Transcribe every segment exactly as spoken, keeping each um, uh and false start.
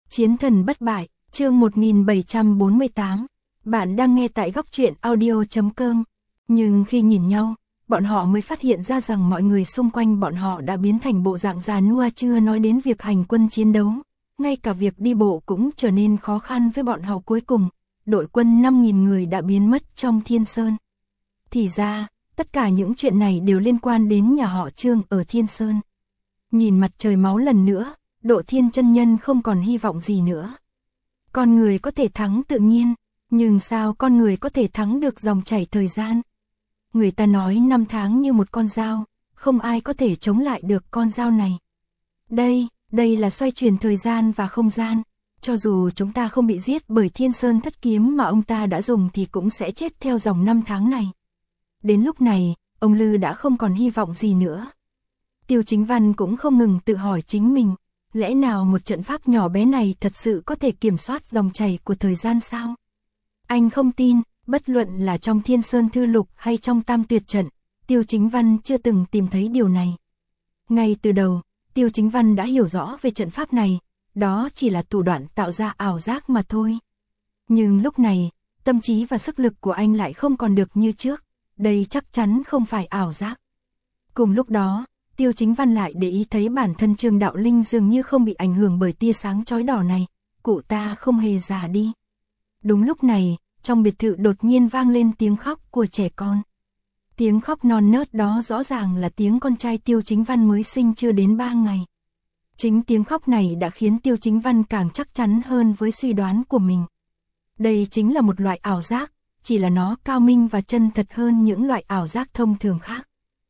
Chiến thần bất bại, chương một nghìn bảy trăm bốn mươi tám. Bạn đang nghe tại góc truyện audio chấm com. Nhưng khi nhìn nhau, bọn họ mới phát hiện ra rằng mọi người xung quanh bọn họ đã biến thành bộ dạng già nua, chưa nói đến việc hành quân chiến đấu. Ngay cả việc đi bộ cũng trở nên khó khăn với bọn họ. Cuối cùng, đội quân năm nghìn người đã biến mất trong Thiên Sơn. Thì ra, tất cả những chuyện này đều liên quan đến nhà họ Trương ở Thiên Sơn. Nhìn mặt trời máu lần nữa, Độ Thiên chân nhân không còn hy vọng gì nữa. Con người có thể thắng tự nhiên, nhưng sao con người có thể thắng được dòng chảy thời gian? Người ta nói năm tháng như một con dao, không ai có thể chống lại được con dao này. Đây, đây là xoay chuyển thời gian và không gian. Cho dù chúng ta không bị giết bởi Thiên Sơn thất kiếm mà ông ta đã dùng thì cũng sẽ chết theo dòng năm tháng này. Đến lúc này, ông Lư đã không còn hy vọng gì nữa. Tiêu Chính Văn cũng không ngừng tự hỏi chính mình, lẽ nào một trận pháp nhỏ bé này thật sự có thể kiểm soát dòng chảy của thời gian sao? Anh không tin, bất luận là trong Thiên Sơn Thư Lục hay trong Tam Tuyệt Trận, Tiêu Chính Văn chưa từng tìm thấy điều này. Ngay từ đầu, Tiêu Chính Văn đã hiểu rõ về trận pháp này, đó chỉ là thủ đoạn tạo ra ảo giác mà thôi. Nhưng lúc này, tâm trí và sức lực của anh lại không còn được như trước, đây chắc chắn không phải ảo giác. Cùng lúc đó, Tiêu Chính Văn lại để ý thấy bản thân Trương Đạo Linh dường như không bị ảnh hưởng bởi tia sáng chói đỏ này, cụ ta không hề già đi. Đúng lúc này, trong biệt thự đột nhiên vang lên tiếng khóc của trẻ con. Tiếng khóc non nớt đó rõ ràng là tiếng con trai Tiêu Chính Văn mới sinh chưa đến ba ngày. Chính tiếng khóc này đã khiến Tiêu Chính Văn càng chắc chắn hơn với suy đoán của mình. Đây chính là một loại ảo giác, chỉ là nó cao minh và chân thật hơn những loại ảo giác thông thường khác.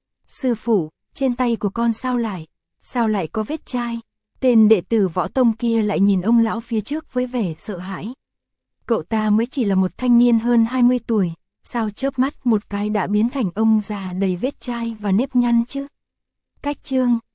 Sư phụ, trên tay của con sao lại, sao lại có vết chai? Tên đệ tử Võ Tông kia lại nhìn ông lão phía trước với vẻ sợ hãi. Cậu ta mới chỉ là một thanh niên hơn hai mươi tuổi, sao chớp mắt một cái đã biến thành ông già đầy vết chai và nếp nhăn chứ? Cách Trương,